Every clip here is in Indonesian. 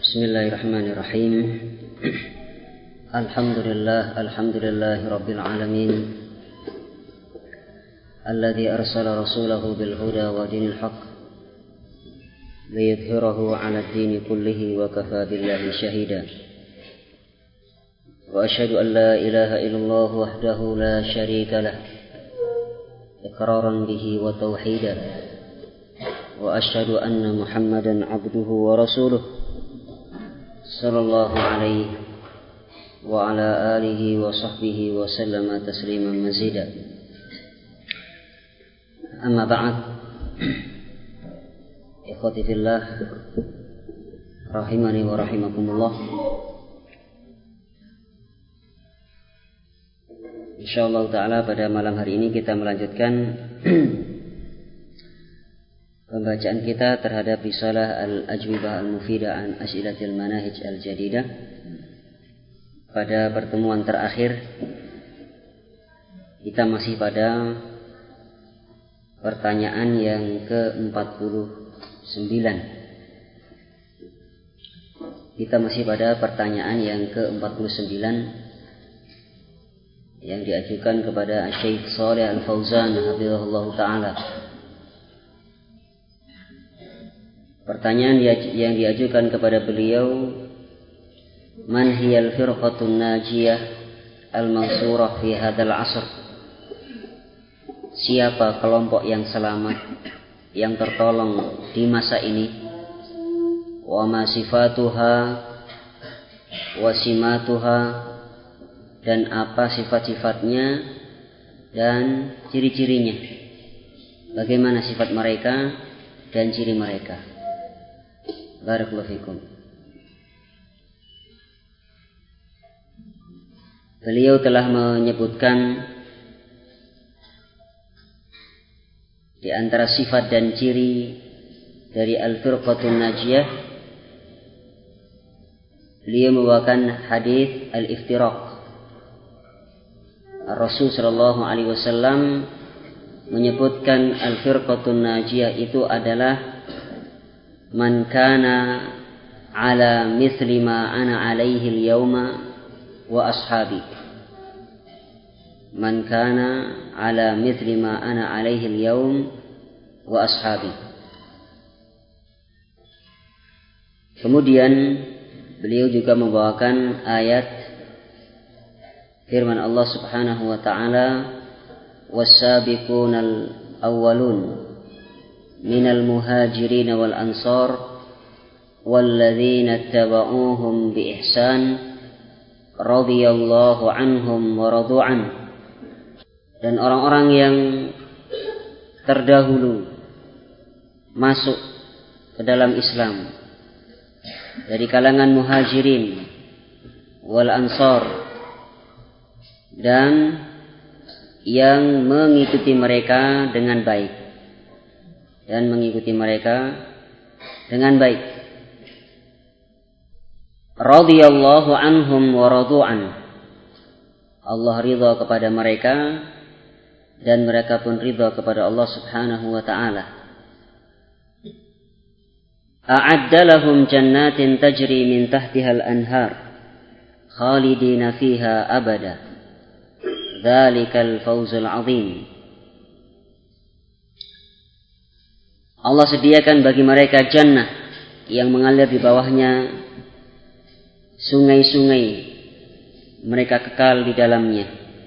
Bismillahirrahmanirrahim. Alhamdulillahi rabbil alamin. Alladzi arsala rasulahu bil huda wa dinil haqq liyudhhirahu 'ala ad-dini kullihi wa kafaa billahi shahida. Wa asyhadu an la ilaha illallah wahdahu la syarika lah iqraran bihi wa tauhidan. Wa asyhadu anna Muhammadan 'abduhu wa rasuluh sallallahu alaihi wa ala alihi wa sahbihi wa sallama tasliman mazida. Amma ba'd. Ikhwati fillah rahimani wa rahimakumullah. Insyaallah taala pada malam hari ini kita melanjutkan pembacaan kita terhadap risalah Al-Ajwibah Al-Mufidah an As'ilatil Manahij Al-Jadidah. Pada pertemuan terakhir kita masih pada pertanyaan yang ke-49. Kita masih pada pertanyaan yang ke-49 yang diajukan kepada Syekh Shalih Al-Fauzan hafizahullah taala. Pertanyaan yang diajukan kepada beliau, man hiyal firqatun najiyah al-mansurah fi hadzal 'asr? Siapa kelompok yang selamat, yang tertolong di masa ini? Wa ma sifatuha wa simatuha, dan apa sifat-sifatnya dan ciri-cirinya? Bagaimana sifat mereka dan ciri mereka? Barakallahu fikum. Beliau telah menyebutkan di antara sifat dan ciri dari Al-Firqatun Najiyah. Beliau membawakan hadis Al-Iftiraq. Rasul sallallahu alaihi wasallam menyebutkan Al-Firqatun Najiyah itu adalah man kana ala mithli ma ana alaihi al-yawma wa ashabi. Man kana ala mithli ma ana alaihi al-yawm wa ashabi. Kemudian beliau juga membawakan ayat firman Allah Subhanahu wa taala, was-sabiqunal awwalun minal muhajirin wal ansar walladzina ittaba'uuhum bi ihsan radhiyallahu anhum wa radu an. Dan orang-orang yang terdahulu masuk ke dalam Islam dari kalangan muhajirin wal ansar dan yang mengikuti mereka dengan baik, radhiyallahu anhum wa radu an. Allah ridha kepada mereka dan mereka pun ridha kepada Allah Subhanahu wa taala. A'adda lahum jannatin tajri min tahtiha al-anhar khalidina fiha abada. Dzalikal fawzul 'adzim. Allah sediakan bagi mereka jannah yang mengalir di bawahnya sungai-sungai, mereka kekal di dalamnya.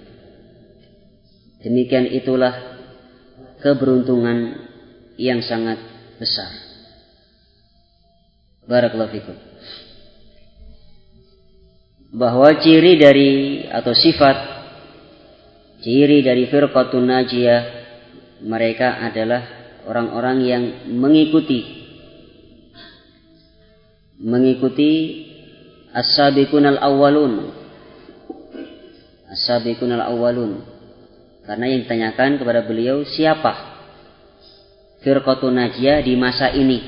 Demikian itulah keberuntungan yang sangat besar. Barakallahu fikum. Bahwa ciri dari atau sifat ciri dari firqatun najiyah, mereka adalah orang-orang yang mengikuti as-sabiqunal awwalun. As-sabiqunal awwalun. Karena yang ditanyakan kepada beliau, siapa firqatun najiyah di masa ini?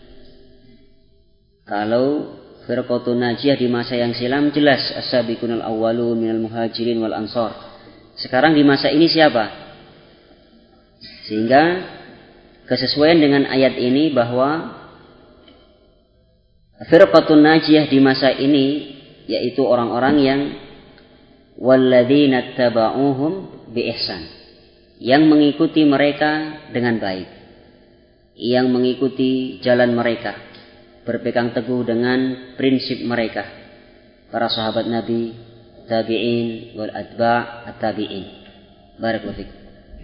Kalau firqatun najiyah di masa yang silam jelas as-sabiqunal awwalun minal muhajirin wal ansar. Sekarang di masa ini siapa? Sehingga kesesuaian dengan ayat ini bahwa firqatun najiyah di masa ini yaitu orang-orang yang walladzina taba'uhum bi ihsan, yang mengikuti mereka dengan baik, yang mengikuti jalan mereka, berpegang teguh dengan prinsip mereka, para sahabat Nabi, tabi'in wal atba' at-tabi'in. Barakallahu fiik.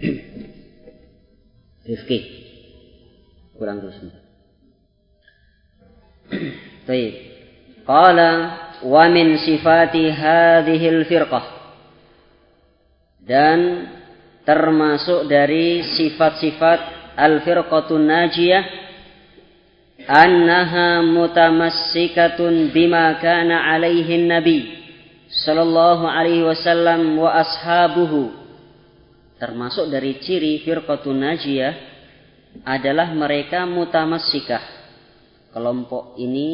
Rifki kurang terus. Baik. Qala wa min sifati hadhil firqah, dan termasuk dari sifat-sifat al-firqatun najiyah annaha mutamassikatun bima kana alaihi nabi sallallahu alaihi wasallam wa ashabuhu. Termasuk dari ciri firqatun najiyah adalah mereka mutamassikah. Kelompok ini,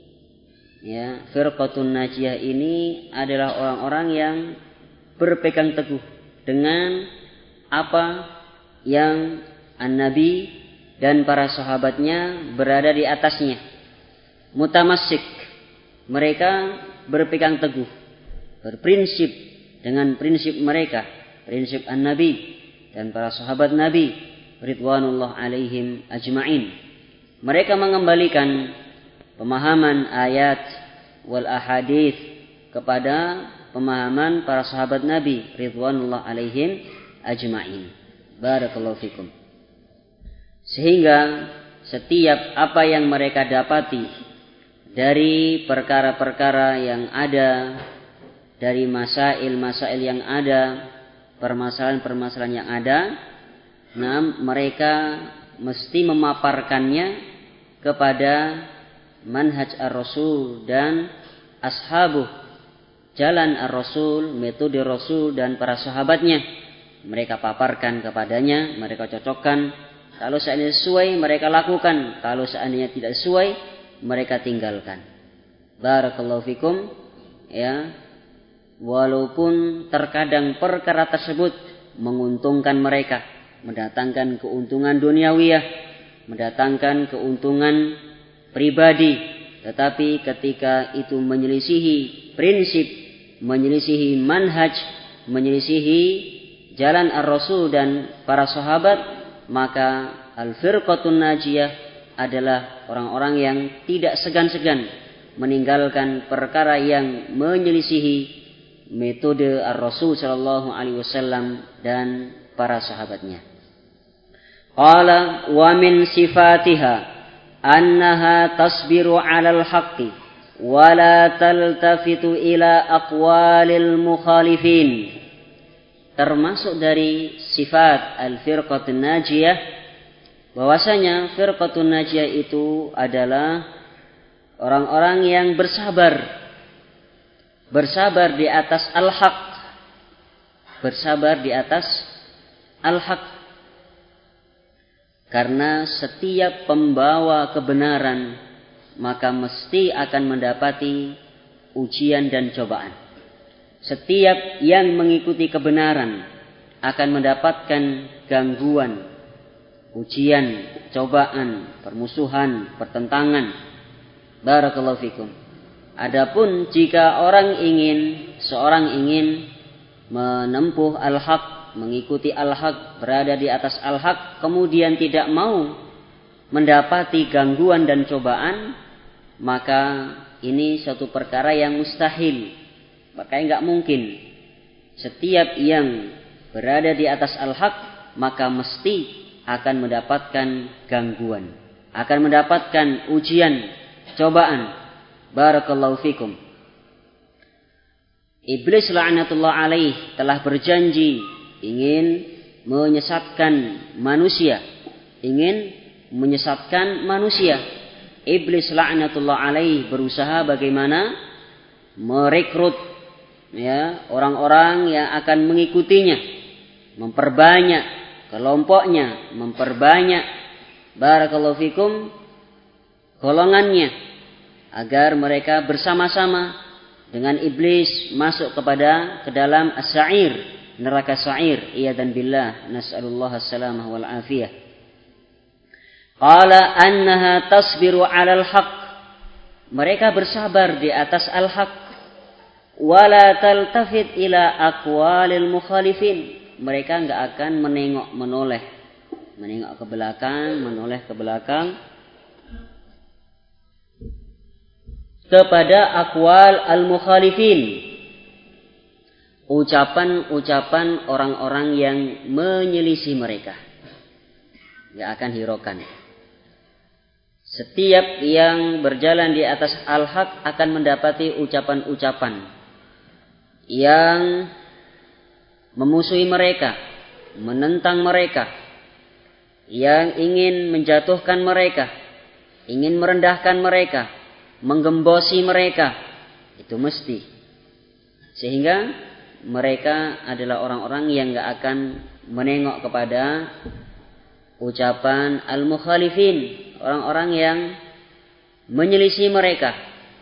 ya, firqatun najiyah ini adalah orang-orang yang berpegang teguh dengan apa yang an-nabi dan para sahabatnya berada di atasnya. Mutamassik, mereka berpegang teguh, berprinsip dengan prinsip mereka, prinsip an-nabi dan para sahabat nabi ridwanullah alaihim ajma'in. Mereka mengembalikan pemahaman ayat wal ahadits kepada pemahaman para sahabat nabi ridwanullah alaihim ajma'in. Barakallahu fikum. Sehingga setiap apa yang mereka dapati dari perkara-perkara yang ada, dari masail-masail yang ada, permasalahan-permasalahan yang ada, mereka mesti memaparkannya kepada manhaj ar-rasul dan ashabuh, jalan ar-rasul, metode rasul dan para sahabatnya. Mereka paparkan kepadanya, mereka cocokkan. Kalau seandainya sesuai, mereka lakukan. Kalau seandainya tidak sesuai, mereka tinggalkan. Barakallahu fikum. Ya, walaupun terkadang perkara tersebut menguntungkan mereka, mendatangkan keuntungan duniawiyah, mendatangkan keuntungan pribadi, tetapi ketika itu menyelisihi prinsip, menyelisihi manhaj, menyelisihi jalan ar-rasul dan para sahabat, maka al-firqatun najiyah adalah orang-orang yang tidak segan-segan meninggalkan perkara yang menyelisihi metode ar-rasul sallallahu alaihi wasallam dan para sahabatnya. Qala wa min sifatiha annaha tasbiru 'alal haqqi wa la taltafitu ila aqwalil mukhalifin. Termasuk dari sifat al-firqatun najiyah bahwasanya firqatun najiyah itu adalah orang-orang yang bersabar di atas al-haq, bersabar di atas al-haq, karena setiap pembawa kebenaran maka mesti akan mendapati ujian dan cobaan. Setiap yang mengikuti kebenaran akan mendapatkan gangguan, ujian, cobaan, permusuhan, pertentangan. Barakallahu fikum. Adapun jika seorang ingin menempuh al-haq, mengikuti al-haq, berada di atas al-haq, kemudian tidak mau mendapati gangguan dan cobaan, maka ini suatu perkara yang mustahil. Makanya enggak mungkin. Setiap yang berada di atas al-haq maka mesti akan mendapatkan gangguan, akan mendapatkan ujian, cobaan. Barakallahu fikum. Iblis la'natullah alaih telah berjanji ingin menyesatkan manusia, Iblis la'natullah alaih berusaha bagaimana merekrut, ya, orang-orang yang akan mengikutinya, memperbanyak kelompoknya, memperbanyak barakallahu fikum golongannya, agar mereka bersama-sama dengan iblis masuk ke dalam as-sa'ir, neraka sa'ir. Iyadan billah, nas'alullah as-salamah wal afiyah. Qala annaha tasbiru 'alal haqq mereka bersabar di atas al-haq. Wala taltafit ila aqwalil mukhalifin. Mereka enggak akan menoleh ke belakang kepada aqwal al-mukhalifin, ucapan-ucapan orang-orang yang menyelisih mereka. Enggak akan hiraukan. Setiap yang berjalan di atas al-haq akan mendapati ucapan-ucapan yang memusuhi mereka, menentang mereka, yang ingin menjatuhkan mereka, ingin merendahkan mereka, menggembosi mereka. Itu mesti. Sehingga mereka adalah orang-orang yang enggak akan menengok kepada ucapan al-mukhalifin, orang-orang yang menyelisihi mereka,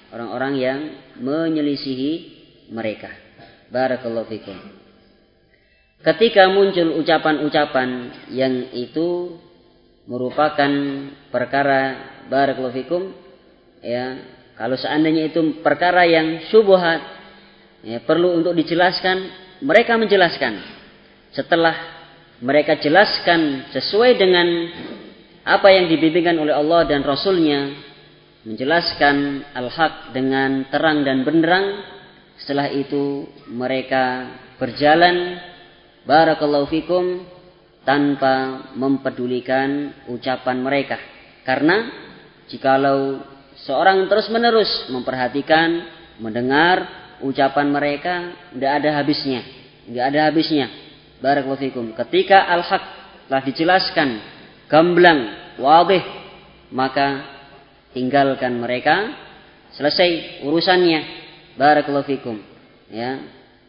Barakallahu fikum. Ketika muncul ucapan-ucapan yang itu merupakan perkara, barakallahu fikum, ya, kalau seandainya itu perkara yang syubhat, ya, perlu untuk dijelaskan, mereka menjelaskan. Setelah mereka jelaskan sesuai dengan apa yang dibimbingkan oleh Allah dan Rasulnya, menjelaskan al-haq dengan terang dan benderang, setelah itu mereka berjalan, barakallahu fikum, tanpa mempedulikan ucapan mereka. Karena jikalau seorang terus-menerus memperhatikan, mendengar ucapan mereka, tidak ada habisnya. Barakallahu fikum. Ketika al-haq telah dijelaskan gamblang, wadih, maka tinggalkan mereka, selesai urusannya. Barakallahu fikum. Ya.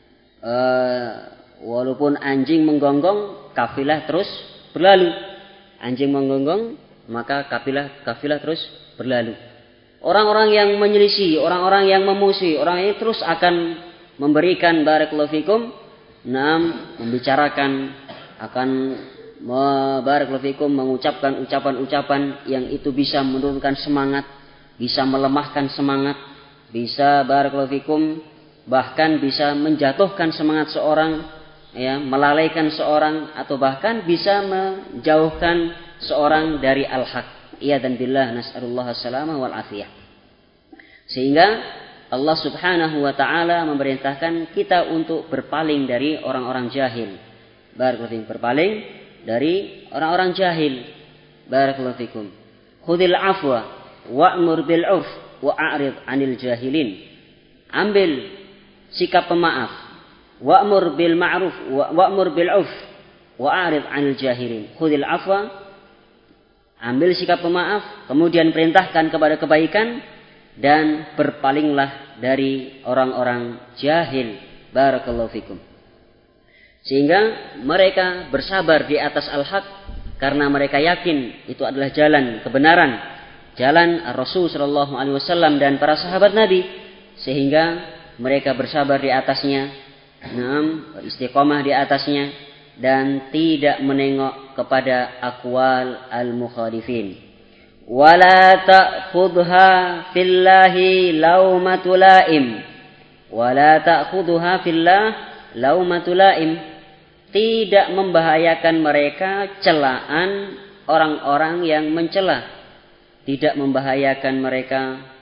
Walaupun anjing menggonggong, kafilah terus berlalu. Anjing menggonggong, maka kafilah terus berlalu. Orang-orang yang menyelisih, orang-orang yang memusuhi, orang ini terus akan memberikan, barakallahu fikum, membicarakan, akan barakallahu fikum, mengucapkan ucapan-ucapan yang itu bisa menurunkan semangat, bisa melemahkan semangat, bisa, barakallahu fikum, bahkan bisa menjatuhkan semangat seorang, ya, melalaikan seorang, atau bahkan bisa menjauhkan seorang dari al-haq. Iyadzan billah, nas'alullah as-salamah wal afiyah. Sehingga Allah Subhanahu wa taala memerintahkan kita untuk berpaling dari orang-orang jahil. Barakallahu fikum, berpaling dari orang-orang jahil. Barakallahu fikum. Khudhil afwa wa'mur bil 'urf wa'rid 'anil jahilin. Ambil sikap pemaaf. Wa'mur bil ma'ruf wa'mur bil 'urf wa'rid 'anil jahilin. Khudhil afwa, ambil sikap pemaaf, kemudian perintahkan kepada kebaikan, dan berpalinglah dari orang-orang jahil. Barakallahu fikum. Sehingga mereka bersabar di atas al-haq karena mereka yakin itu adalah jalan kebenaran, jalan Rasul sallallahu alaihi wasallam dan para sahabat Nabi, sehingga mereka bersabar di atasnya, beristiqomah di atasnya, dan tidak menengok kepada aqwal al-mukhalifin. Wala ta'khudha fillahi laumatul laim. Wala ta'khudha fillah laumatul laim. Tidak membahayakan mereka celaan orang-orang yang mencela. Tidak membahayakan mereka,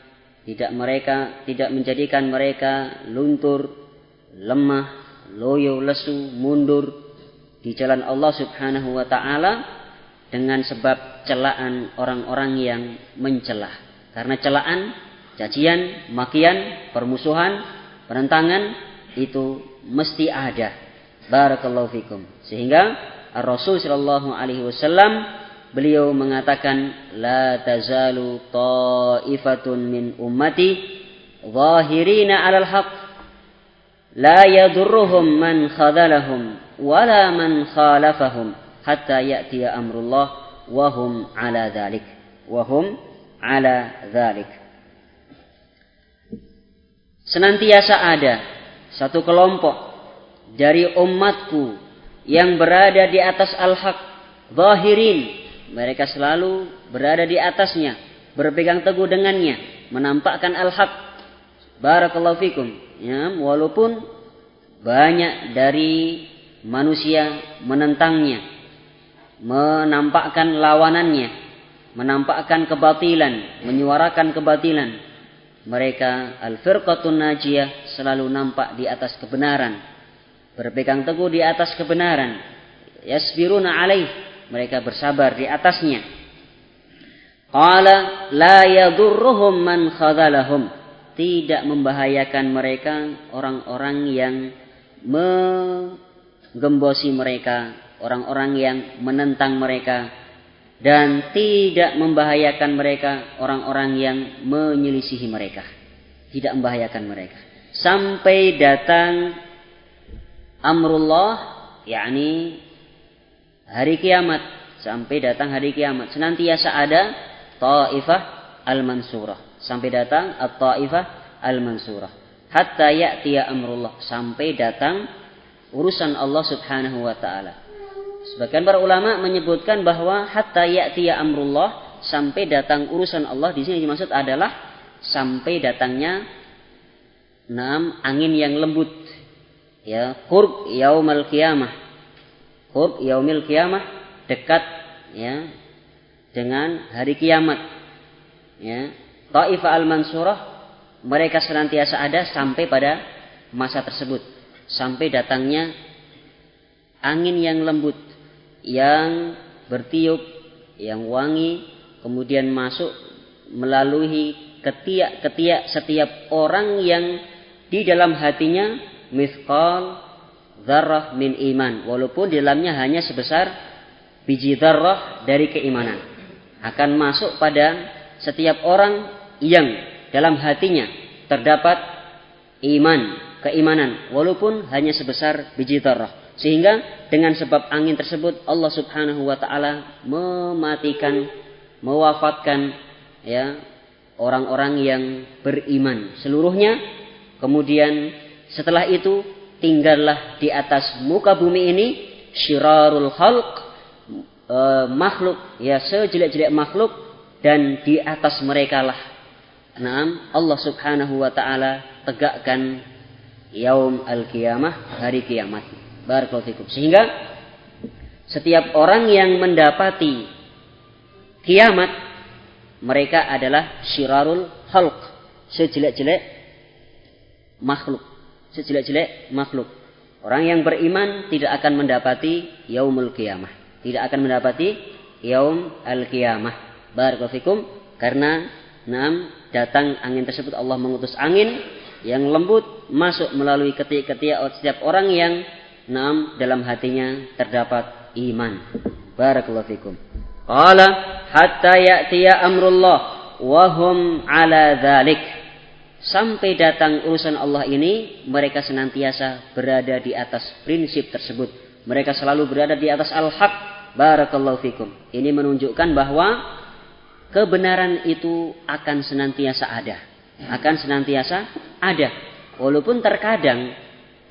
tidak menjadikan mereka luntur, lemah, loyo, lesu, mundur di jalan Allah Subhanahu wa taala dengan sebab celaan orang-orang yang mencela. Karena celaan, cacian, makian, permusuhan, penentangan itu mesti ada. Barakallahu fikum. Sehingga Rasul sallallahu alaihi wasallam beliau mengatakan, la tazalu ta'ifatun min ummati zahirina 'alal haqq la yadurruhum man khadalahum wala man khalafahum hatta ya'tiya amrullah wa hum 'ala dzalik. Senantiasa ada satu kelompok dari umatku yang berada di atas al-haq, zahirin, mereka selalu berada di atasnya, berpegang teguh dengannya, menampakkan al-haq. Barakallahu fikum. Ya, walaupun banyak dari manusia menentangnya, menampakkan lawanannya, menampakkan kebatilan, menyuarakan kebatilan, mereka al-firqatun najiyah selalu nampak di atas kebenaran, berpegang teguh di atas kebenaran. Yasbiruna alaih, mereka bersabar di atasnya. Qala la yadurruhum man khadhalahum, tidak membahayakan mereka orang-orang yang menggembosi mereka, orang-orang yang menentang mereka, dan tidak membahayakan mereka orang-orang yang menyelisihi mereka. Tidak membahayakan mereka sampai datang amrullah, yakni hari kiamat. Sampai datang hari kiamat senantiasa ada Taifah al-mansurah, sampai datang at-Taifah al-mansurah, hatta ya'tiya amrullah, sampai datang urusan Allah Subhanahu wa taala. Sebagian para ulama menyebutkan bahwa hatta ya'tiya amrullah, sampai datang urusan Allah, di sini dimaksud adalah sampai datangnya angin yang lembut. Ya, qurb yaumil qiyamah. Qurb yaumil qiyamah, dekat ya dengan hari kiamat. Ya, Taifah al-mansurah, mereka senantiasa ada sampai pada masa tersebut, sampai datangnya angin yang lembut, yang bertiup, yang wangi, kemudian masuk melalui ketiak-ketiak setiap orang yang di dalam hatinya mithqal dzarrah min iman, walaupun di dalamnya hanya sebesar biji dzarrah dari keimanan, akan masuk pada setiap orang yang dalam hatinya terdapat keimanan, walaupun hanya sebesar biji dzarrah. Sehingga dengan sebab angin tersebut Allah Subhanahu wa taala mematikan, mewafatkan ya orang-orang yang beriman seluruhnya. Kemudian setelah itu tinggallah di atas muka bumi ini syirarul khalq, makhluk ya sejelek-jelek makhluk, dan di atas mereka lah Allah Subhanahu wa taala tegakkan yaum al-qiyamah, hari kiamat. Barakallahu fikum. Sehingga setiap orang yang mendapati kiamat, mereka adalah syirarul khalq, sejelek-jelek makhluk. Sejelek-jelek makhluk. Orang yang beriman tidak akan mendapati yaumul qiyamah, tidak akan mendapati yaum al-qiyamah. Barakallahu fikum. Karena datang angin tersebut, Allah mengutus angin yang lembut masuk melalui ketiak-ketiak setiap orang yang dalam hatinya terdapat iman. Barakallahu fikum. Qala hatta ya'tiya amrullah wa hum ala dzalik. Sampai datang urusan Allah ini, mereka senantiasa berada di atas prinsip tersebut. Mereka selalu berada di atas al-haq. Barakallahu fikum. Ini menunjukkan bahwa kebenaran itu akan senantiasa ada. Akan senantiasa ada. Walaupun terkadang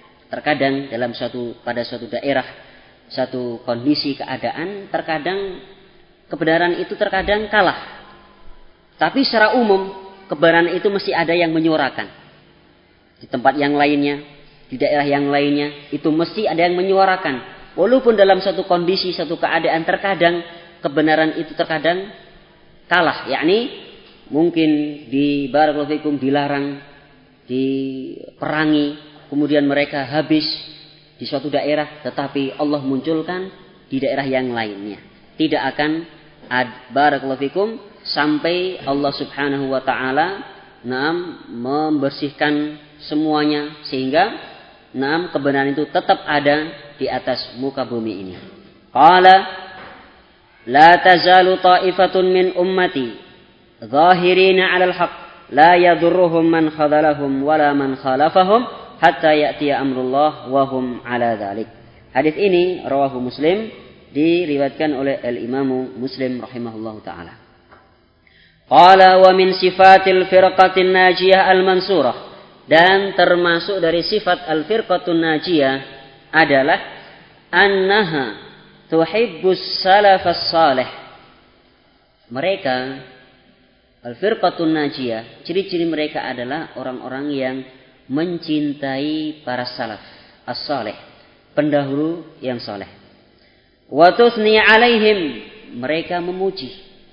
pada suatu daerah, satu kondisi keadaan, terkadang kebenaran itu terkadang kalah. Tapi secara umum kebenaran itu mesti ada yang menyuarakan. Di tempat yang lainnya, di daerah yang lainnya, itu mesti ada yang menyuarakan. Walaupun dalam satu kondisi, satu keadaan, terkadang kebenaran itu terkadang kalah. Yakni mungkin di barakallahu fikum dilarang, diperangi, kemudian mereka habis di suatu daerah, tetapi Allah munculkan di daerah yang lainnya. Tidak akan barakallahu fikum sampai Allah Subhanahu wa taala membersihkan semuanya, sehingga kebenaran itu tetap ada di atas muka bumi ini. Qala la tazalu ta'ifatun min ummati zahirina 'alal haqq la yadurruhum man khadhalahum wala man khalafahum hatta ya'tiya amrullah wa hum 'ala dzalik. Hadis ini rawahu Muslim, diriwayatkan oleh al-Imam Muslim rahimahullahu taala. Qala wa min sifatil firqatin najiyah al-mansurah, dan termasuk dari sifat al-firqatun najiyah adalah annaha tuhibbus salafas salih. Mereka Al-firqatun najiyah, ciri-ciri mereka adalah orang-orang yang mencintai para salaf as-salih, pendahulu yang saleh. Wa tusni alaihim, mereka memuji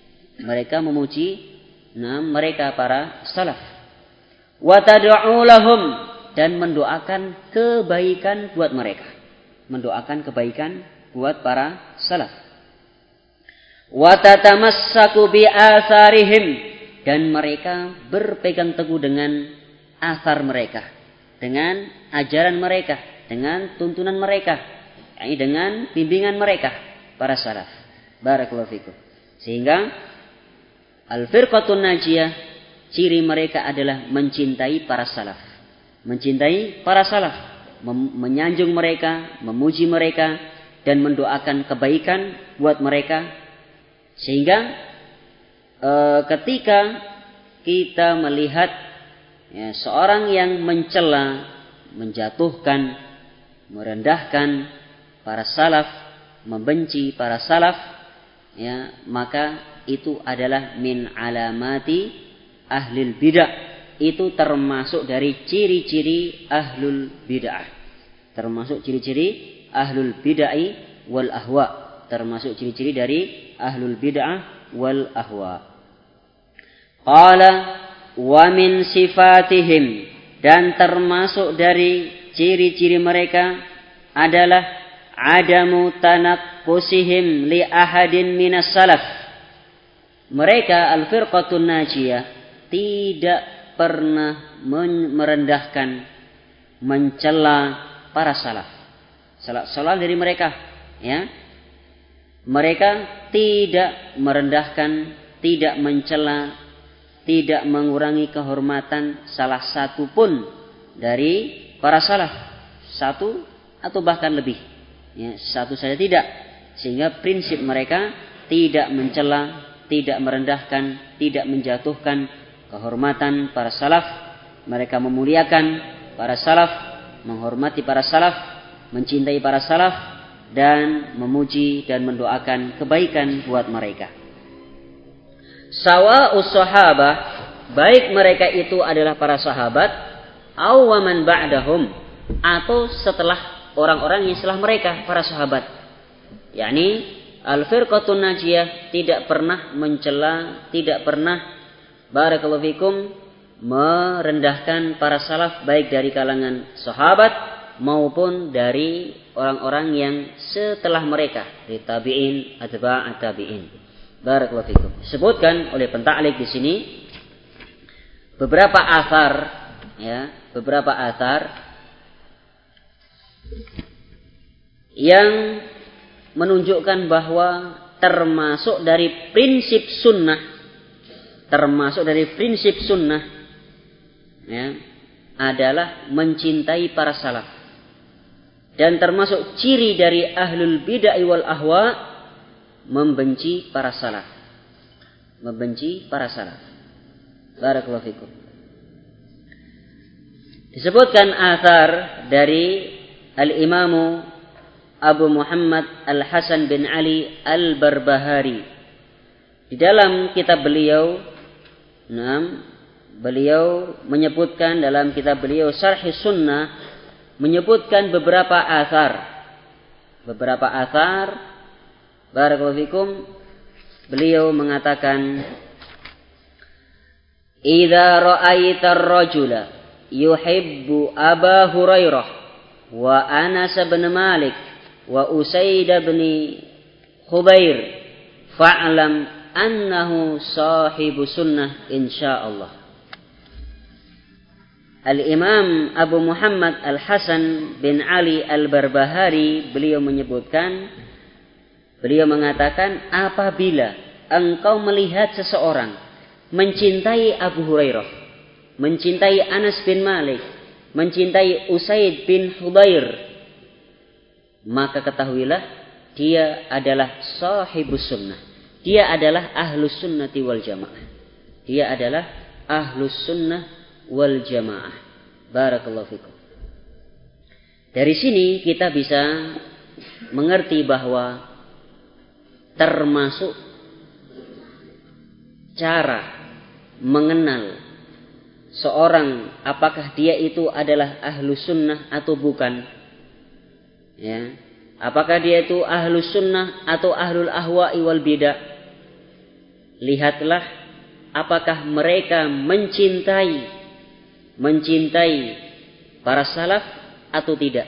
mereka para salaf. Wa tad'u lahum, dan mendoakan kebaikan buat mereka. Mendoakan kebaikan buat para salaf. Wa tatamassaku bi atharihim, dan mereka berpegang teguh dengan asar mereka, dengan ajaran mereka, dengan tuntunan mereka, dengan bimbingan mereka para salaf. Barakallahu fikum. Sehingga al-firqatun najiyah, ciri mereka adalah mencintai para salaf. Mencintai para salaf, menyanjung mereka, memuji mereka, dan mendoakan kebaikan buat mereka. Sehingga ketika kita melihat seorang yang mencela, menjatuhkan, merendahkan para salaf, membenci para salaf, maka itu adalah min alamati ahlil bid'ah. Itu termasuk dari ciri-ciri ahlul bid'ah. Termasuk ciri-ciri ahlul bid'ah wal ahwa. Termasuk ciri-ciri dari ahlul bid'ah wal ahwa. Qala wa min sifatihim, dan termasuk dari ciri-ciri mereka adalah adamu tanaqusihim li ahadin minas salaf. Mereka al-firqatun najiyah tidak pernah merendahkan, mencela para salaf. Salah dari mereka, Mereka tidak merendahkan, tidak mencela, tidak mengurangi kehormatan salah satu pun dari para salaf. Satu atau bahkan lebih. Satu saja tidak. Sehingga prinsip mereka tidak mencela, tidak merendahkan, tidak menjatuhkan kehormatan para salaf. Mereka memuliakan para salaf, menghormati para salaf, mencintai para salaf, dan memuji dan mendoakan kebaikan buat mereka. Sawa'us sahabah, baik mereka itu adalah para sahabat, aw man ba'dahum, atau setelah orang-orang yang setelah mereka para sahabat. yakni al-firqatun najiyah tidak pernah mencela, tidak pernah barakallahu fikum merendahkan para salaf baik dari kalangan sahabat maupun dari orang-orang yang setelah mereka, dari tabi'in, atba'at tabi'in. Barakallahu fikum. Disebutkan oleh penta'liq di sini beberapa athar, beberapa athar yang menunjukkan bahwa termasuk dari prinsip sunnah, adalah mencintai para salaf, dan termasuk ciri dari ahlul bid'ah wal ahwa membenci para salaf, Barakallahu fikum. Disebutkan athar dari al-imamu Abu Muhammad Al-Hasan bin Ali Al-Barbahari. Di dalam kitab beliau, beliau menyebutkan dalam kitab beliau Syarh Sunnah, menyebutkan beberapa athar. Barakallahu fikum. Beliau mengatakan, "Idza ra'aita ar-rajula yuhibbu Aba Hurairah wa Anas bin Malik wa Usaid bin Khubair fa'lam annahu sahibu sunnah insyaallah." Al-Imam Abu Muhammad Al-Hasan bin Ali Al-Barbahari beliau mengatakan, apabila engkau melihat seseorang mencintai Abu Hurairah, mencintai Anas bin Malik, mencintai Usaid bin Khubair, maka ketahuilah dia adalah sahibus sunnah. Dia adalah ahlus sunnati wal jamaah. Dia adalah ahlus sunnah wal jamaah. Barakallahu fikum. Dari sini kita bisa mengerti bahwa termasuk cara mengenal seorang apakah dia itu adalah ahlu sunnah atau bukan, ya, apakah dia itu ahlu sunnah atau ahlul ahwa'i wal bidah, lihatlah apakah mereka mencintai para salaf atau tidak,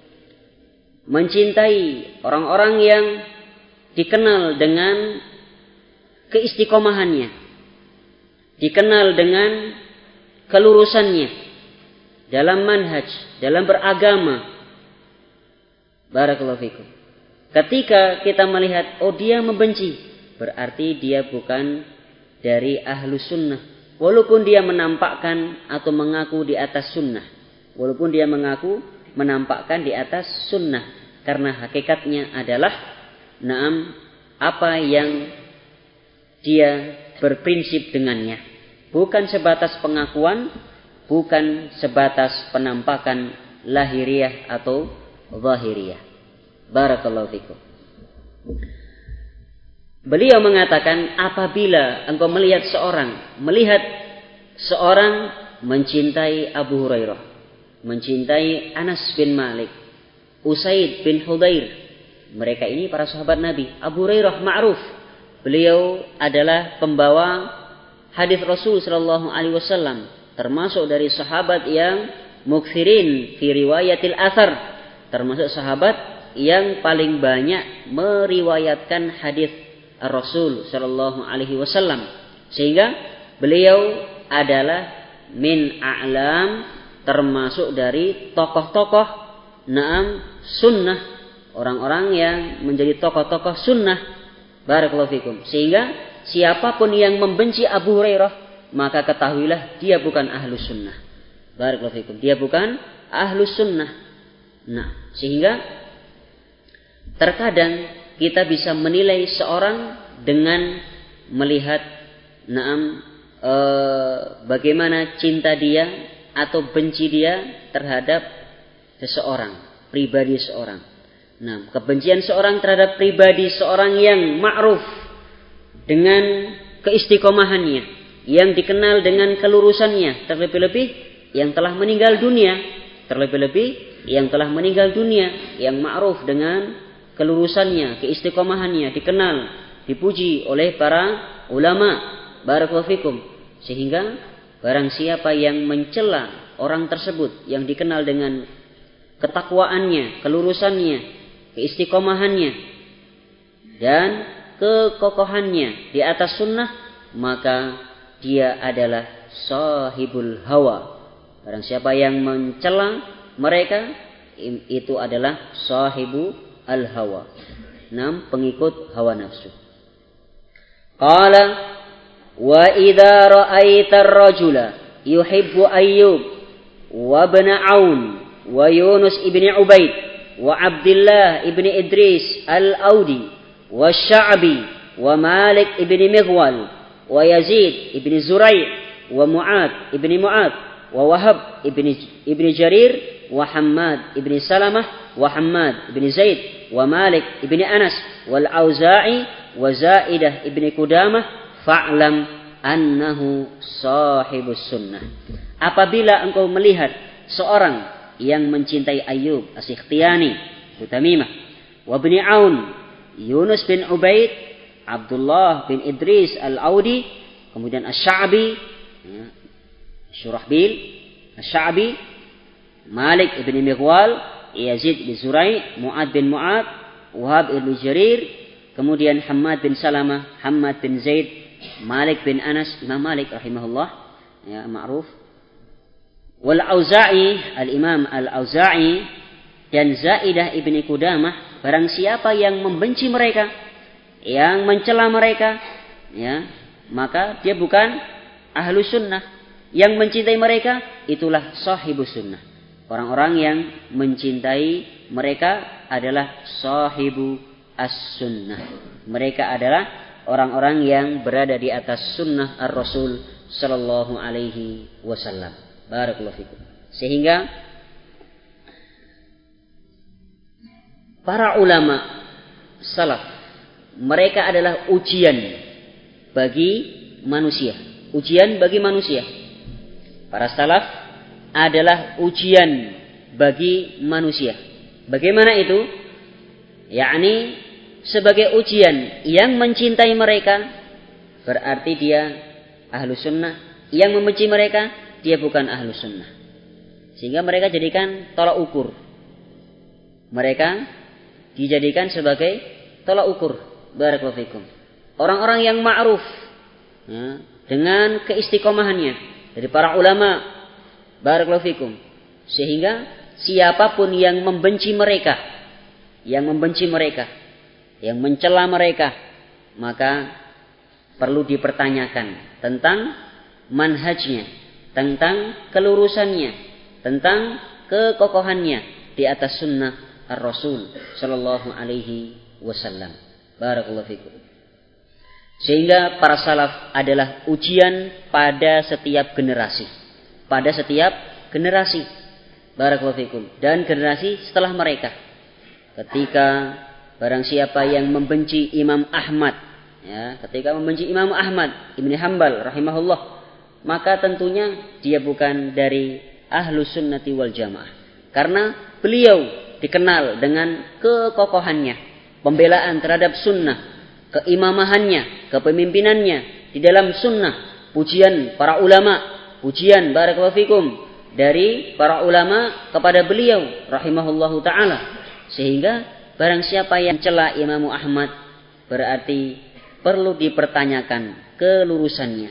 mencintai orang-orang yang dikenal dengan keistiqomahannya, dikenal dengan kelurusannya dalam manhaj, dalam beragama. Barakallahu fikum. Ketika kita melihat, oh dia membenci, berarti dia bukan dari ahlu sunnah. Walaupun dia menampakkan atau mengaku di atas sunnah. Walaupun dia mengaku menampakkan di atas sunnah. Karena hakikatnya adalah apa yang dia berprinsip dengannya. Bukan sebatas pengakuan, bukan sebatas penampakan lahiriah atau zahiriah. Barakallahu fikum. Beliau mengatakan, apabila engkau melihat seorang mencintai Abu Hurairah, mencintai Anas bin Malik, Usaid bin Hudair, mereka ini para sahabat Nabi. Abu Hurairah ma'ruf, beliau adalah pembawa hadis Rasul sallallahu alaihi wasallam, termasuk dari sahabat yang mukthirin fi riwayatil athar, termasuk sahabat yang paling banyak meriwayatkan hadis Rasul sallallahu alaihi wasallam, sehingga beliau adalah min a'lam, termasuk dari tokoh-tokoh sunnah, orang-orang yang menjadi tokoh-tokoh sunnah. Barakallahu fikum. Sehingga siapapun yang membenci Abu Hurairah, maka ketahuilah dia bukan ahlu sunnah. Barakallahu fikum. Dia bukan ahlu sunnah. Sehingga terkadang kita bisa menilai seorang dengan melihat bagaimana cinta dia atau benci dia terhadap seseorang, pribadi seorang. Kebencian seorang terhadap pribadi seorang yang ma'ruf dengan keistiqomahannya, yang dikenal dengan kelurusannya, terlebih-lebih yang telah meninggal dunia, yang ma'ruf dengan kelurusannya, keistiqomahannya, dikenal, dipuji oleh para ulama. Barakallahu fikum. Sehingga barang siapa yang mencela orang tersebut yang dikenal dengan ketakwaannya, kelurusannya, keistiqomahannya, dan kekokohannya di atas sunnah, maka dia adalah sahibul hawa. Barang siapa yang mencela mereka, itu adalah sahibu al-hawa, pengikut hawa nafsu. Qala wa idza ra'aita ar-rajula yuhibbu Ayyub wa ibn Aun wa Yunus ibn Ubaid wa Abdullah ibn Idris al-Audi wa Sya'bi wa Malik ibn Mighwal wa Yazid ibn Zurai' wa Mu'ad ibn Mu'ad wa Wahab ibn Jarir wa Hammad ibn Salamah wa Hammad ibn Zaid wa Malik ibn Anas wal Auza'i wa Zaidah ibn Qudamah, fa'lam annahu sahibus sunnah. Apabila engkau melihat seorang yang mencintai Ayyub As-Sikhtiyani, Tamimah, wa ibn Aun, Yunus bin Ubaid, Abdullah bin Idris al-Audi, kemudian Asy-Sya'bi, Syurahbil Asy-Sya'bi, Malik ibn Mighwal, Yazid bin Zurai', Mu'ad bin Mu'ad, Wahab bin Jarir, kemudian Hammad bin Salamah, Hammad bin Zaid, Malik bin Anas, Imam Malik rahimahullah, ya ma'ruf. Wal Auza'i, al-Imam al-Auza'i, dan Zaidah ibni Qudamah. Barang siapa yang membenci mereka, yang mencela mereka, ya, maka dia bukan ahlu sunnah. Yang mencintai mereka, itulah sahibus sunnah. Orang-orang yang mencintai mereka adalah sahibu as-sunnah. Mereka adalah orang-orang yang berada di atas sunnah ar-Rasul sallallahu alaihi wasallam. Barakallahu fikum. Sehingga para ulama salaf, mereka adalah ujian bagi manusia, ujian bagi manusia. Para salaf adalah ujian bagi manusia. Bagaimana itu? Yakni sebagai ujian, yang mencintai mereka berarti dia ahlu sunnah, yang membenci mereka dia bukan ahlu sunnah. Sehingga mereka jadikan tolak ukur. Mereka dijadikan sebagai tolak ukur. Barakallahu fikum. Orang-orang yang ma'ruf ya, dengan keistiqomahannya dari para ulama, barakallahu fikum, sehingga siapapun yang membenci mereka, yang mencela mereka, maka perlu dipertanyakan tentang manhajnya, tentang kelurusannya, tentang kekokohannya di atas sunnah ar-Rasul sallallahu alaihi wasallam. Barakallahu fikum. Sehingga para salaf adalah ujian pada setiap generasi. Pada setiap generasi. Barakallahu fikum. Dan generasi setelah mereka. Ketika barang siapa yang membenci Imam Ahmad. Ya, ketika membenci Imam Ahmad Ibn Hanbal rahimahullah. Maka tentunya dia bukan dari ahlu sunnati wal jamaah. Karena beliau dikenal dengan kekokohannya. Pembelaan terhadap sunnah, keimamahannya, kepemimpinannya di dalam sunnah, pujian para ulama, pujian barakallahu fikum dari para ulama kepada beliau rahimahullahu taala. Sehingga barang siapa yang mencela Imam Ahmad berarti perlu dipertanyakan kelurusannya,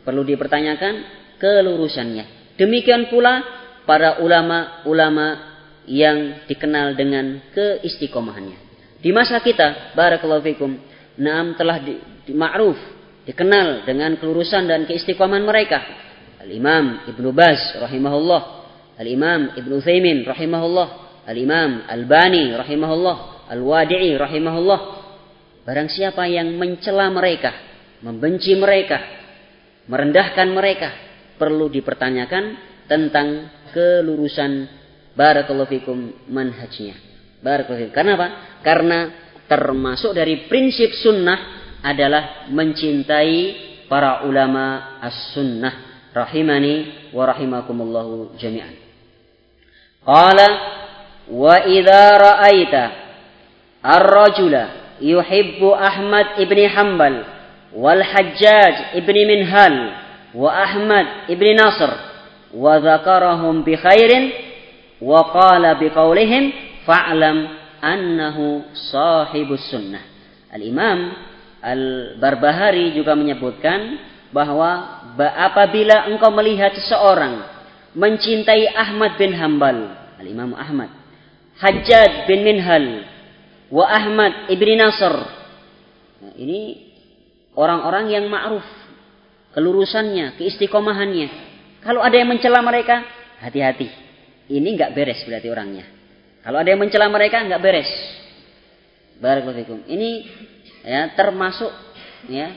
Demikian pula para ulama-ulama yang dikenal dengan keistiqomahannya. Di masa kita, barakallahu fikum, telah ma'ruf, dikenal dengan kelurusan dan keistiqomahan mereka. Al-Imam Ibnu Baz rahimahullah, Al-Imam Ibnu Utsaimin rahimahullah, Al-Imam Albani rahimahullah, Al-Wadi'i rahimahullah. Barang siapa yang mencela mereka, membenci mereka, merendahkan mereka, perlu dipertanyakan tentang kelurusan barakallahu fikum manhajnya. Barakallahu fikum. Karena apa? Karena termasuk dari prinsip sunnah adalah mencintai para ulama as-sunnah rahimani wa rahimakumullahu jami'an. Qala wa idza ra'aita ar-rajula yuhibbu Ahmad ibn Hanbal wal Hajjaj ibn Minhal wa Ahmad ibn Nasr wa dzakarahum bi khairin wa qala bi qaulihim fa'lam annahu sahibus sunnah. Al-Imam Al-Barbahari juga menyebutkan bahwa apabila engkau melihat seseorang mencintai Ahmad bin Hanbal, Al-Imam Ahmad, Hajjaj bin Minhal, wa Ahmad ibn Nasr. Nah, ini orang-orang yang ma'ruf, kelurusannya, keistiqomahannya. Kalau ada yang mencela mereka, hati-hati. Ini enggak beres berarti orangnya. Kalau ada yang mencela mereka enggak beres. Barakallahu fikum. Ini ya termasuk ya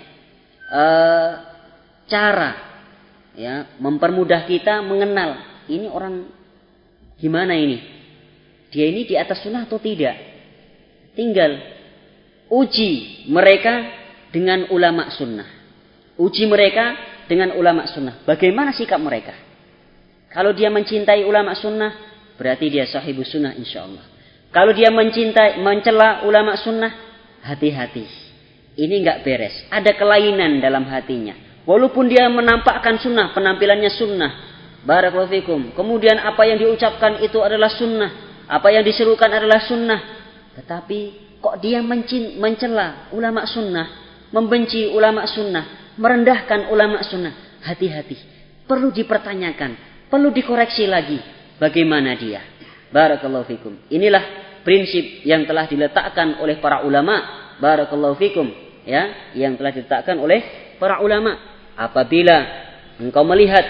cara ya mempermudah kita mengenal ini orang gimana ini. Dia ini di atas sunnah atau tidak? Tinggal uji mereka dengan ulama sunnah. Uji mereka dengan ulama sunnah. Bagaimana sikap mereka? Kalau dia mencintai ulama sunnah, berarti dia sahibus sunnah insyaallah. Kalau dia mencela ulama sunnah, hati-hati. Ini enggak beres. Ada kelainan dalam hatinya. Walaupun dia menampakkan sunnah, penampilannya sunnah. Barakallahu fikum. Kemudian apa yang diucapkan itu adalah sunnah. Apa yang diserukan adalah sunnah. Tetapi kok dia mencela ulama sunnah, membenci ulama sunnah, merendahkan ulama sunnah. Hati-hati. Perlu dipertanyakan, perlu dikoreksi lagi. Bagaimana dia? Barakallahu fikum. Inilah prinsip yang telah diletakkan oleh para ulama. Barakallahu fikum. Ya, yang telah diletakkan oleh para ulama. Apabila engkau melihat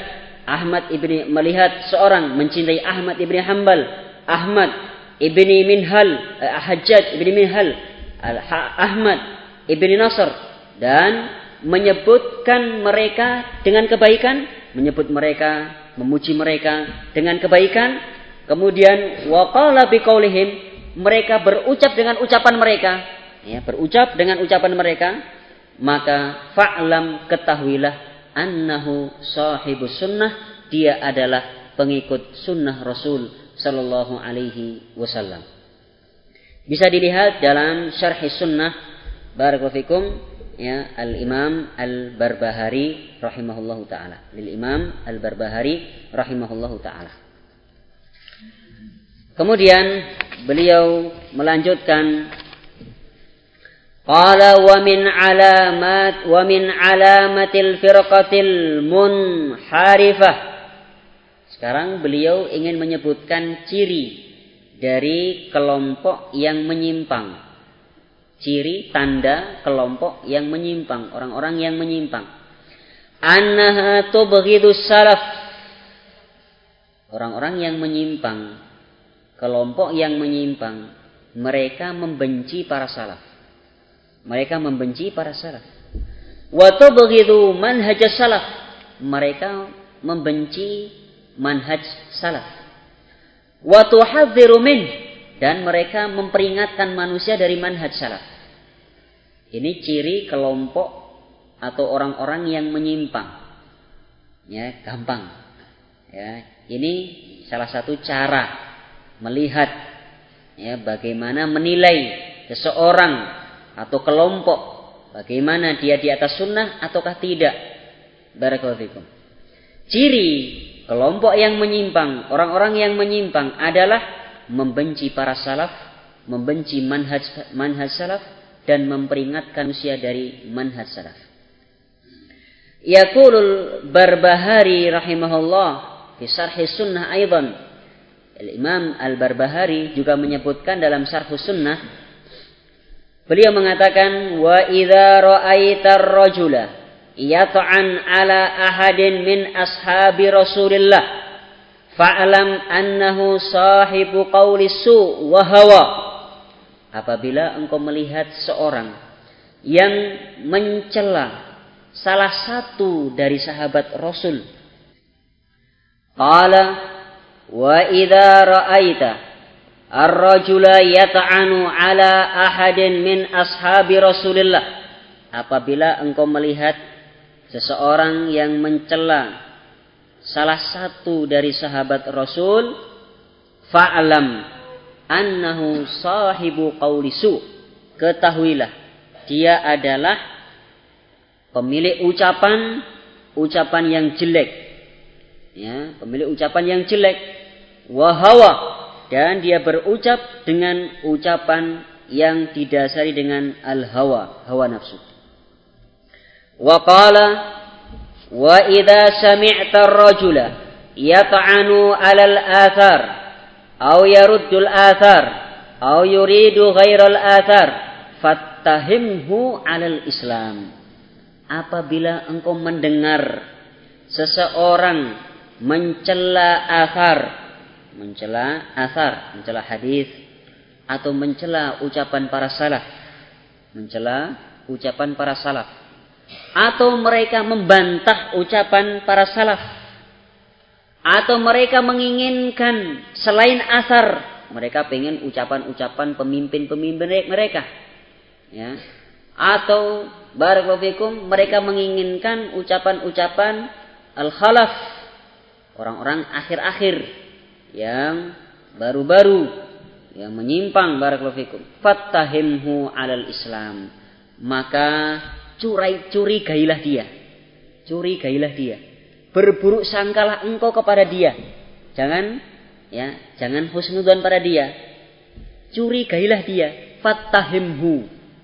seorang mencintai Ahmad ibn Hanbal, Ahmad ibn Minhal, Hajjaj ibn Minhal, Ahmad ibn Nasr, dan menyebutkan mereka dengan kebaikan, menyebut mereka, memuji mereka dengan kebaikan, kemudian waqala biqaulihim, mereka berucap dengan ucapan mereka, ya, maka fa'lam, ketahuilah, annahu sahibus sunnah, dia adalah pengikut sunnah Rasul sallallahu alaihi wasallam. Bisa dilihat dalam Syarh Sunnah barakallahu fikum ya Al-Imam Al-Barbahari rahimahullahu taala. Lil Imam Al-Barbahari rahimahullahu taala. Kemudian beliau melanjutkan, qala wa min alamatil firqatil munharifah. Sekarang beliau ingin menyebutkan ciri dari kelompok yang menyimpang. Ciri tanda kelompok yang menyimpang, orang-orang yang menyimpang. Annaha tubghidus salaf. Orang-orang yang menyimpang, kelompok yang menyimpang, mereka membenci para salaf. Mereka membenci para salaf. Wa tubghidu manhaj salaf. Mereka membenci manhaj salaf. Wa tuhadziru min, dan mereka memperingatkan manusia dari manhaj salaf. Ini ciri kelompok atau orang-orang yang menyimpang. Ya, gampang. Ya, ini salah satu cara melihat ya bagaimana menilai seseorang atau kelompok, bagaimana dia di atas sunnah ataukah tidak. Barakallahu fikum. Ciri kelompok yang menyimpang, orang-orang yang menyimpang adalah membenci para salaf, membenci manhaj salaf, dan memperingatkan manusia dari manhaj salaf. Yaqulul Barbahari rahimahullah fi Syarh Sunnah aidan. Al-Imam Al-Barbahari juga menyebutkan dalam Syarh Sunnah, beliau mengatakan, wa idza ra'aitar rajula yata'an ala ahadin min ashabi Rasulillah fa'lam annahu sahibu qawli su' wa hawa. Apabila engkau melihat seorang yang mencela salah satu dari sahabat Rasul, qala wa idza ra'aita ar-rajula yata'anu ala ahadin min ashabi Rasulillah, apabila engkau melihat seseorang yang mencela salah satu dari sahabat Rasul, fa'lam annahu sahibu qawli su', ketahuilah dia adalah pemilik ucapan yang jelek, ya, pemilik ucapan yang jelek, wa hawa, dan dia berucap dengan ucapan yang didasari dengan al-hawa, hawa nafsu. Wa qala wa idza sami'ta ar-rajula yat'anu 'ala al-athar aw yaruddu al-athar aw yuridu ghairal athar fattahimhu 'ala al-islam. Apabila engkau mendengar seseorang mencela hadis atau mencela ucapan para salaf, atau mereka membantah ucapan para salaf, atau mereka menginginkan selain asar, mereka pengen ucapan-ucapan pemimpin-pemimpin mereka, ya, atau barakallahu fikum mereka menginginkan ucapan-ucapan al-khalaf, orang-orang akhir-akhir yang baru-baru yang menyimpang, barakallahu fikum, fattahimhu 'alal Islam, maka curigailah dia, berburuk sangkalah engkau kepada dia, jangan husnudzon pada dia, curigailah dia, fattahimhu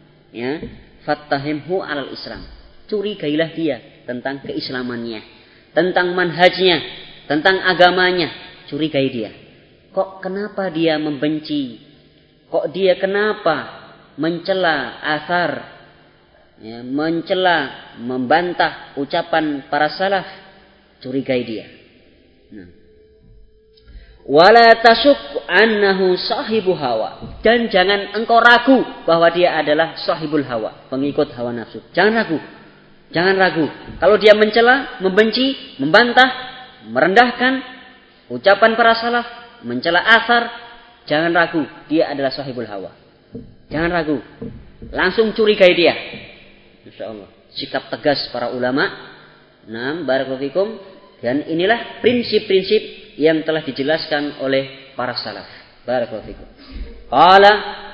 'alal Islam, curigailah dia tentang keislamannya, tentang manhajnya, tentang agamanya, curigai dia. Kok kenapa dia membenci? Kok dia kenapa mencela asar? Ya, mencela, membantah ucapan para salaf, curigai dia. Wala tasuk annahu sahibu hawa, dan jangan engkau ragu bahwa dia adalah sahibul hawa, pengikut hawa nafsu. Jangan ragu. Kalau dia mencela, membenci, membantah, merendahkan ucapan para salaf, mencela asar, jangan ragu, dia adalah sahibul hawa. Jangan ragu, langsung curigai dia. Insyaallah, sikap tegas para ulama Nah, barakallahu fikum. Dan inilah prinsip-prinsip yang telah dijelaskan oleh para salaf. Barakallahu fikum. Qala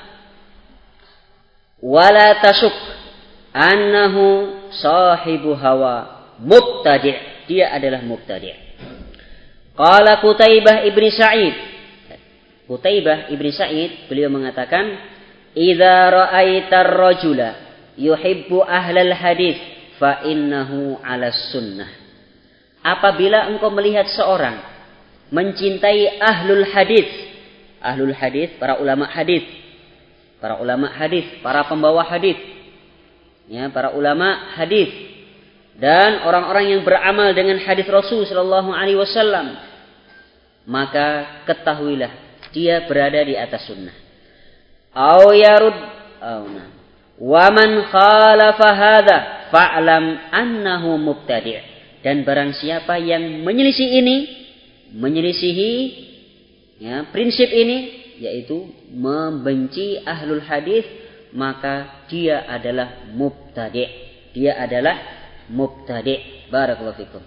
wala tasuk annahu sahibu hawa mubtadi'. Dia adalah mubtadi'. Qala Qutaibah ibni Sa'id. Qutaibah ibni Sa'id beliau mengatakan, "Idza ra'aitar rajula yuhibbu ahlal hadis fa innahu 'ala sunnah." Apabila engkau melihat seorang mencintai ahlul hadis, para ulama hadis, para pembawa hadis, ya, para ulama hadis, dan orang-orang yang beramal dengan hadis Rasul sallallahu alaihi wasallam, maka ketahuilah dia berada di atas sunnah. Au yarud wa man khalafa hadza fa'lam annahu mubtadi'. Dan barang siapa yang menyelisihi ya, prinsip ini, yaitu membenci ahlul hadis, maka dia adalah mubtadi'. Barakallahu fikum.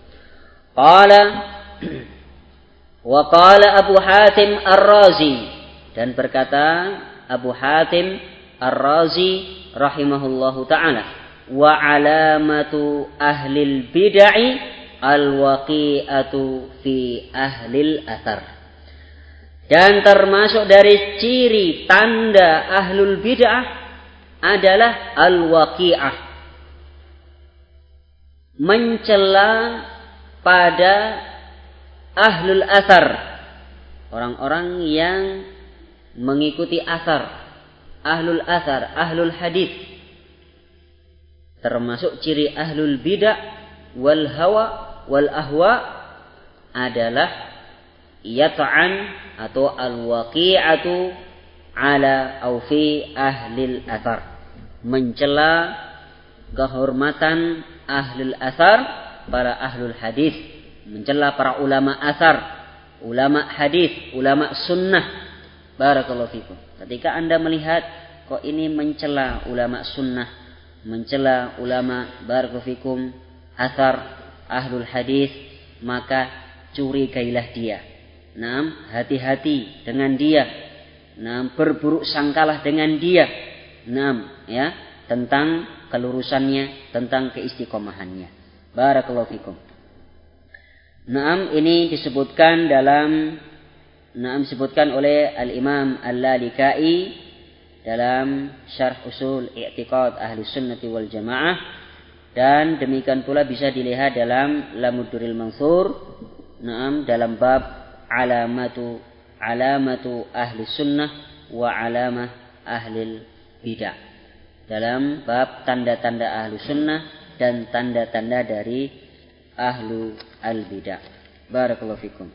Wa qala Abu Hatim Ar-Razi, dan berkata Abu Hatim Ar-Razi rahimahullahu ta'ala, wa alamatu ahlil bid'ah al-waqi'atu fi ahlil athar. Dan termasuk dari ciri tanda ahlul bid'ah adalah al-waqi'ah, mencela pada ahlul athar, orang-orang yang mengikuti athar, ahlul hadis. Termasuk ciri ahlul bid'ah wal hawa wal ahwa adalah yat'an atau al-waqi'atu ala au fi ahlil athar, mencela kehormatan ahlul athar, para ahlul hadis, mencela para ulama athar, ulama hadis, ulama sunnah. Barakallahu fikum. Ketika Anda melihat kok ini mencela ulama sunnah, mencela ulama barakallahu fikum athar ahlul hadis, maka curigailah dia. Hati-hati dengan dia. Berburuk sangkalah dengan dia. Ya, tentang kelurusannya, tentang keistiqomahannya. Barakallahu fikum. Ini disebutkan disebutkan oleh Al-Imam Al-Lalikai dalam Syarh Usul I'tiqad Ahli Sunnati wal Jamaah, dan demikian pula bisa dilihat dalam Lamudduril Mansur dalam bab alamatu ahli sunnah wa alamah ahli bidah, dalam bab tanda-tanda ahli sunnah dan tanda-tanda dari ahlu al-bidah. Barakallahu fikum.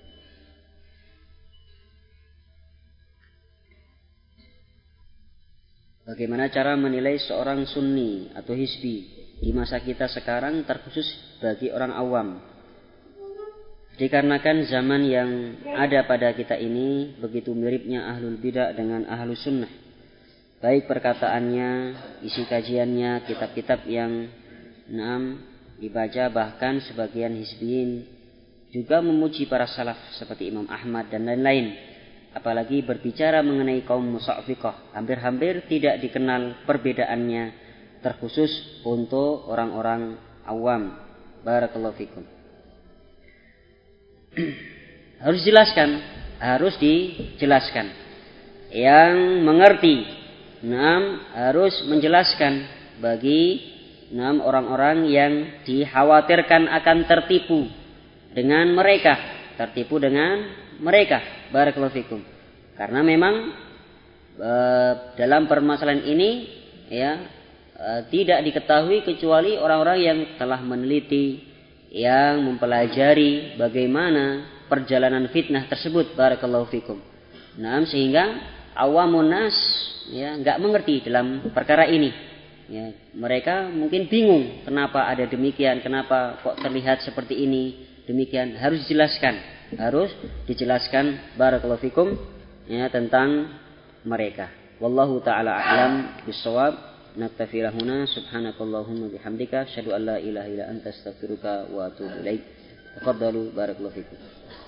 Bagaimana cara menilai seorang sunni atau hizbi di masa kita sekarang, terkhusus bagi orang awam? Dikarenakan zaman yang ada pada kita ini begitu miripnya ahlul bidah dengan ahlus sunnah. Baik perkataannya, isi kajiannya, kitab-kitab yang dibaca, bahkan sebagian hizbiyin juga memuji para salaf seperti Imam Ahmad dan lain-lain. Apalagi berbicara mengenai kaum musa'fiqah, hampir-hampir tidak dikenal perbedaannya, terkhusus untuk orang-orang awam. Barakallahu fikum. Harus dijelaskan. Yang mengerti, harus menjelaskan bagi orang-orang yang dikhawatirkan akan tertipu dengan mereka. Barakallahu fikum. Karena memang dalam permasalahan ini tidak diketahui kecuali orang-orang yang telah meneliti, yang mempelajari bagaimana perjalanan fitnah tersebut. Barakallahu fikum. Sehingga awamun nas enggak mengerti dalam perkara ini. Mereka mungkin bingung kenapa ada demikian, kenapa kok terlihat seperti ini, demikian. Harus dijelaskan barakallahu fikum tentang mereka. Wallahu taala a'lam bissawab. naktafi lahuna subhanakallahumma bihamdika asyhadu an la ilaha illa anta astaghfiruka wa atubu ilaik. Tafaddalu barakallahu fikum.